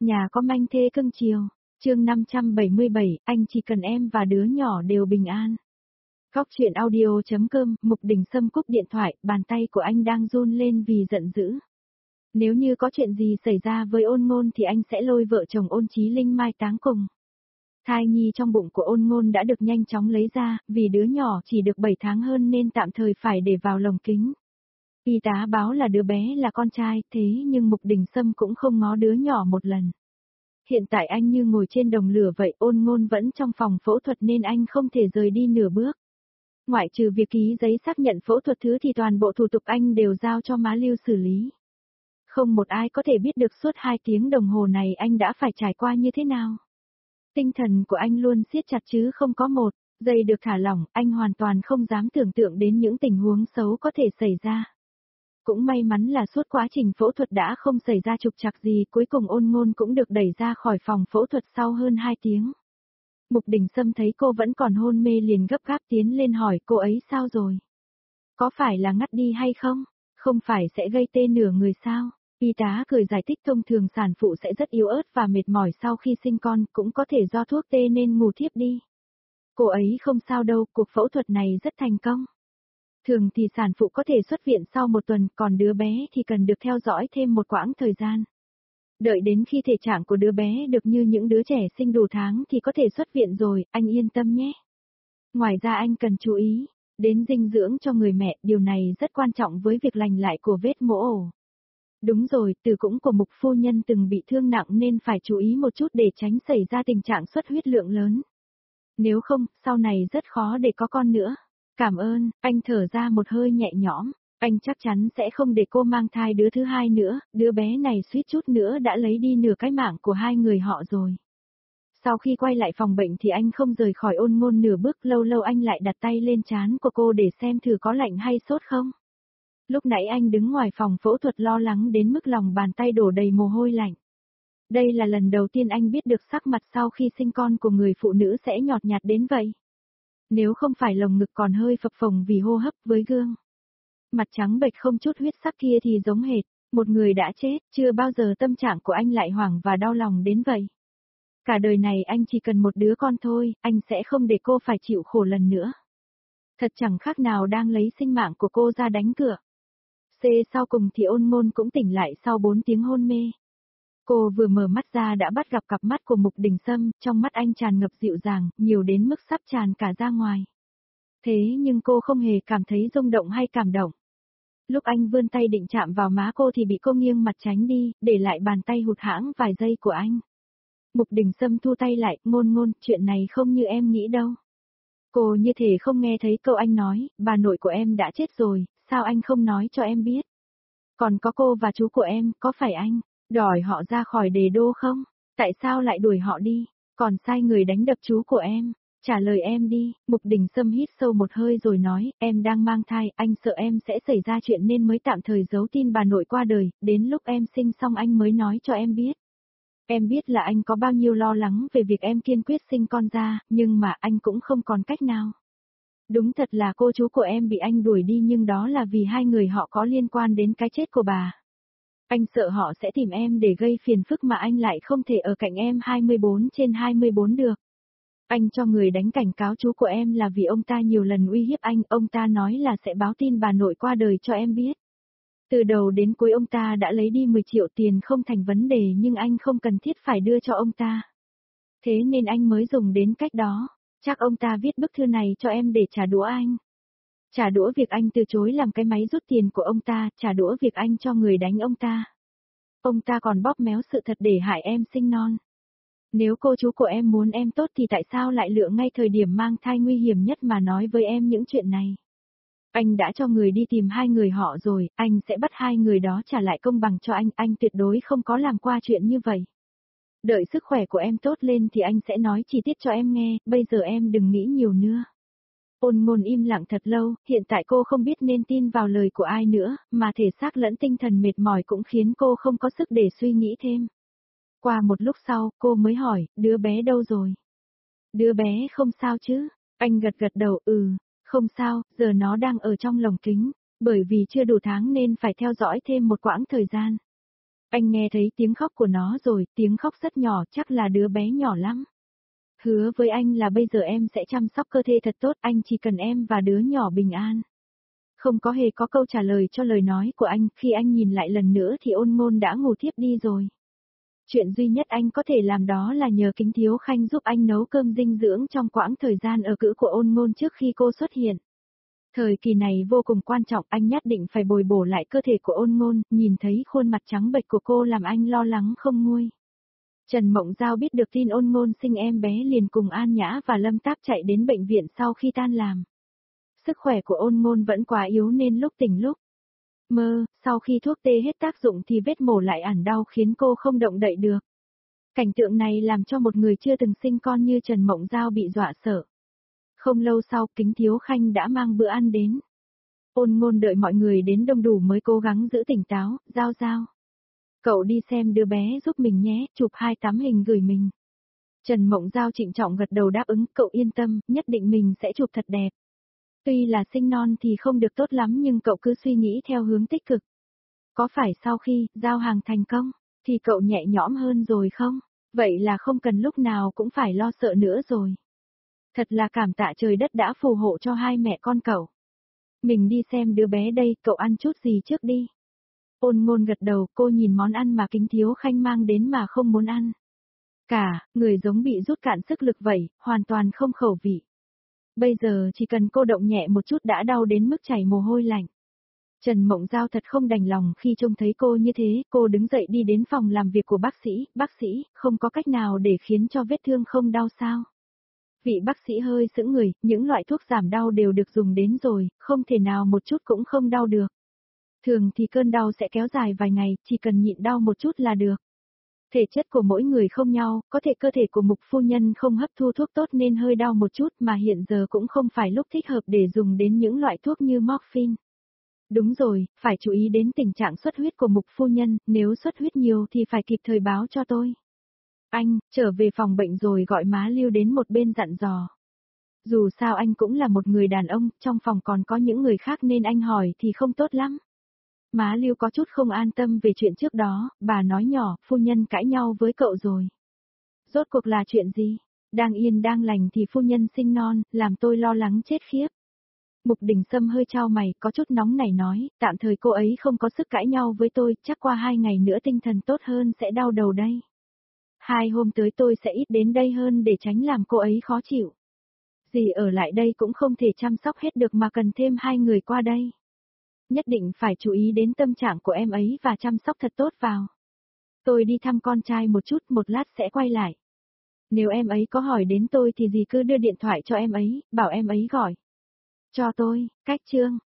Nhà có manh thê cưng chiều. Chương 577, anh chỉ cần em và đứa nhỏ đều bình an. Góc truyện audio.com, Mục Đình Sâm cúp điện thoại, bàn tay của anh đang run lên vì giận dữ. Nếu như có chuyện gì xảy ra với Ôn Ngôn thì anh sẽ lôi vợ chồng Ôn Chí Linh mai táng cùng. Thai nhi trong bụng của Ôn Ngôn đã được nhanh chóng lấy ra, vì đứa nhỏ chỉ được 7 tháng hơn nên tạm thời phải để vào lồng kính. Y tá báo là đứa bé là con trai, thế nhưng Mục Đình Sâm cũng không ngó đứa nhỏ một lần. Hiện tại anh như ngồi trên đồng lửa vậy, Ôn Ngôn vẫn trong phòng phẫu thuật nên anh không thể rời đi nửa bước. Ngoại trừ việc ký giấy xác nhận phẫu thuật thứ thì toàn bộ thủ tục anh đều giao cho má Lưu xử lý. Không một ai có thể biết được suốt 2 tiếng đồng hồ này anh đã phải trải qua như thế nào. Tinh thần của anh luôn siết chặt chứ không có một giây được thả lỏng, anh hoàn toàn không dám tưởng tượng đến những tình huống xấu có thể xảy ra. Cũng may mắn là suốt quá trình phẫu thuật đã không xảy ra trục trặc gì, cuối cùng Ôn Ngôn cũng được đẩy ra khỏi phòng phẫu thuật sau hơn 2 tiếng. Mục Đình Sâm thấy cô vẫn còn hôn mê liền gấp gáp tiến lên hỏi cô ấy sao rồi? Có phải là ngất đi hay không? Không phải sẽ gây tê nửa người sao? Y tá cười giải thích thông thường sản phụ sẽ rất yếu ớt và mệt mỏi sau khi sinh con, cũng có thể do thuốc tê nên ngủ thiếp đi. Cô ấy không sao đâu, cuộc phẫu thuật này rất thành công. Thường thì sản phụ có thể xuất viện sau 1 tuần, còn đứa bé thì cần được theo dõi thêm một quãng thời gian. Đợi đến khi thể trạng của đứa bé được như những đứa trẻ sinh đủ tháng thì có thể xuất viện rồi, anh yên tâm nhé. Ngoài ra anh cần chú ý đến dinh dưỡng cho người mẹ, điều này rất quan trọng với việc lành lại của vết mổ ổ. Đúng rồi, tử cung của Mục phu nhân từng bị thương nặng nên phải chú ý một chút để tránh xảy ra tình trạng xuất huyết lượng lớn. Nếu không, sau này rất khó để có con nữa. Cảm ơn, anh thở ra một hơi nhẹ nhõm, anh chắc chắn sẽ không để cô mang thai đứa thứ 2 nữa, đứa bé này suýt chút nữa đã lấy đi nửa cái mạng của hai người họ rồi. Sau khi quay lại phòng bệnh thì anh không rời khỏi Ôn Ngôn nửa bước, lâu lâu anh lại đặt tay lên trán của cô để xem thử có lạnh hay sốt không. Lúc nãy anh đứng ngoài phòng phẫu thuật lo lắng đến mức lòng bàn tay đổ đầy mồ hôi lạnh. Đây là lần đầu tiên anh biết được sắc mặt sau khi sinh con của người phụ nữ sẽ nhợt nhạt đến vậy. Nếu không phải lồng ngực còn hơi phập phồng vì hô hấp, với gương mặt trắng bệch không chút huyết sắc kia thì giống hệt một người đã chết, chưa bao giờ tâm trạng của anh lại hoảng và đau lòng đến vậy. Cả đời này anh chỉ cần một đứa con thôi, anh sẽ không để cô phải chịu khổ lần nữa. Thật chẳng khác nào đang lấy sinh mạng của cô ra đánh cược. Sau cùng thì Ôn Ngôn cũng tỉnh lại sau 4 tiếng hôn mê. Cô vừa mở mắt ra đã bắt gặp cặp mắt của Mục Đình Sâm, trong mắt anh tràn ngập dịu dàng, nhiều đến mức sắp tràn cả ra ngoài. Thế nhưng cô không hề cảm thấy rung động hay cảm động. Lúc anh vươn tay định chạm vào má cô thì bị cô nghiêng mặt tránh đi, để lại bàn tay hụt hẫng vài giây của anh. Mục Đình Sâm thu tay lại, Ngôn, chuyện này không như em nghĩ đâu. Cô như thể không nghe thấy câu anh nói, bà nội của em đã chết rồi, sao anh không nói cho em biết? Còn có cô và chú của em, có phải anh đòi họ ra khỏi Đề Đô không? Tại sao lại đuổi họ đi? Còn sai người đánh đập chú của em? Trả lời em đi. Mục Đình Sâm hít sâu một hơi rồi nói, em đang mang thai, anh sợ em sẽ xảy ra chuyện nên mới tạm thời giấu tin bà nội qua đời, đến lúc em sinh xong anh mới nói cho em biết. Em biết là anh có bao nhiêu lo lắng về việc em kiên quyết sinh con ra, nhưng mà anh cũng không còn cách nào. Đúng thật là cô chú của em bị anh đuổi đi nhưng đó là vì hai người họ có liên quan đến cái chết của bà. Anh sợ họ sẽ tìm em để gây phiền phức mà anh lại không thể ở cạnh em 24/24 được. Anh cho người đánh cảnh cáo chú của em là vì ông ta nhiều lần uy hiếp anh, ông ta nói là sẽ báo tin bà nội qua đời cho em biết. Từ đầu đến cuối ông ta đã lấy đi 10 triệu, tiền không thành vấn đề nhưng anh không cần thiết phải đưa cho ông ta. Thế nên anh mới dùng đến cách đó. Chắc ông ta viết bức thư này cho em để trả đũa anh. Trả đũa việc anh từ chối làm cái máy rút tiền của ông ta, trả đũa việc anh cho người đánh ông ta. Ông ta còn bóp méo sự thật để hại em sinh non. Nếu cô chú của em muốn em tốt thì tại sao lại lựa ngay thời điểm mang thai nguy hiểm nhất mà nói với em những chuyện này? Anh đã cho người đi tìm hai người họ rồi, anh sẽ bắt hai người đó trả lại công bằng cho anh tuyệt đối không có làm qua chuyện như vậy. Đợi sức khỏe của em tốt lên thì anh sẽ nói chi tiết cho em nghe, bây giờ em đừng nghĩ nhiều nữa. Ôn Ngôn im lặng thật lâu, hiện tại cô không biết nên tin vào lời của ai nữa, mà thể xác lẫn tinh thần mệt mỏi cũng khiến cô không có sức để suy nghĩ thêm. Qua một lúc sau, cô mới hỏi, đứa bé đâu rồi? Đứa bé không sao chứ? Anh gật gật đầu, không sao, giờ nó đang ở trong lồng kính, bởi vì chưa đủ tháng nên phải theo dõi thêm một quãng thời gian. Anh nghe thấy tiếng khóc của nó rồi, tiếng khóc rất nhỏ, chắc là đứa bé nhỏ lắm. Hứa với anh là bây giờ em sẽ chăm sóc cơ thể thật tốt, anh chỉ cần em và đứa nhỏ bình an. Không có hề có câu trả lời cho lời nói của anh, khi anh nhìn lại lần nữa thì Ôn Ngôn đã ngủ thiếp đi rồi. Chuyện duy nhất anh có thể làm đó là nhờ Kính Thiếu Khanh giúp anh nấu cơm dinh dưỡng trong quãng thời gian ở cữ của Ôn Ngôn trước khi cô xuất hiện. Thời kỳ này vô cùng quan trọng, anh nhất định phải bồi bổ lại cơ thể của Ôn Ngôn, nhìn thấy khuôn mặt trắng bệch của cô làm anh lo lắng không nguôi. Trần Mộng Giao biết được tin Ôn Ngôn sinh em bé liền cùng An Nhã và Lâm Táp chạy đến bệnh viện sau khi tan làm. Sức khỏe của Ôn Ngôn vẫn quá yếu nên lúc tỉnh lúc mơ, sau khi thuốc tê hết tác dụng thì vết mổ lại ẩn đau khiến cô không động đậy được. Cảnh tượng này làm cho một người chưa từng sinh con như Trần Mộng Giao bị dọa sợ. Không lâu sau, Kính Thiếu Khanh đã mang bữa ăn đến. Ôn Ngôn đợi mọi người đến đông đủ mới cố gắng giữ tỉnh táo. Giao Giao, cậu đi xem đứa bé giúp mình nhé, chụp 2 tấm hình gửi mình. Trần Mộng Giao trịnh trọng gật đầu đáp ứng, cậu yên tâm, nhất định mình sẽ chụp thật đẹp. Tuy là sinh non thì không được tốt lắm nhưng cậu cứ suy nghĩ theo hướng tích cực. Có phải sau khi giao hàng thành công, thì cậu nhẹ nhõm hơn rồi không? Vậy là không cần lúc nào cũng phải lo sợ nữa rồi. Thật là cảm tạ trời đất đã phù hộ cho hai mẹ con cậu. Mình đi xem đứa bé đây, cậu ăn chút gì trước đi. Ôn Ngôn gật đầu, cô nhìn món ăn mà Kính Thiếu Khanh mang đến mà không muốn ăn. Người giống bị rút cạn sức lực vậy, hoàn toàn không khẩu vị. Bây giờ chỉ cần cô động nhẹ một chút đã đau đến mức chảy mồ hôi lạnh. Trần Mộng Giao thật không đành lòng khi trông thấy cô như thế, cô đứng dậy đi đến phòng làm việc của bác sĩ, không có cách nào để khiến cho vết thương không đau sao? Vị bác sĩ hơi sững người, những loại thuốc giảm đau đều được dùng đến rồi, không thể nào một chút cũng không đau được. Thường thì cơn đau sẽ kéo dài vài ngày, chỉ cần nhịn đau một chút là được. Thể chất của mỗi người không nhau, có thể cơ thể của Mục phu nhân không hấp thu thuốc tốt nên hơi đau một chút mà hiện giờ cũng không phải lúc thích hợp để dùng đến những loại thuốc như morphine. Đúng rồi, phải chú ý đến tình trạng xuất huyết của Mục phu nhân, nếu xuất huyết nhiều thì phải kịp thời báo cho tôi. Anh, trở về phòng bệnh rồi gọi má Lưu đến một bên dặn dò. Dù sao anh cũng là một người đàn ông, trong phòng còn có những người khác nên anh hỏi thì không tốt lắm. Má Lưu có chút không an tâm về chuyện trước đó, bà nói nhỏ, phu nhân cãi nhau với cậu rồi. Rốt cuộc là chuyện gì? Đang yên đang lành thì phu nhân sinh non, làm tôi lo lắng chết khiếp. Mục Đình Sâm hơi chau mày, có chút nóng nảy nói, tạm thời cô ấy không có sức cãi nhau với tôi, chắc qua 2 ngày nữa tinh thần tốt hơn sẽ đau đầu đây. 2 hôm tới tôi sẽ ít đến đây hơn để tránh làm cô ấy khó chịu. Dì ở lại đây cũng không thể chăm sóc hết được mà cần thêm 2 người qua đây. Nhất định phải chú ý đến tâm trạng của em ấy và chăm sóc thật tốt vào. Tôi đi thăm con trai một chút, một lát sẽ quay lại. Nếu em ấy có hỏi đến tôi thì dì cứ đưa điện thoại cho em ấy, bảo em ấy gọi cho tôi. Cách chương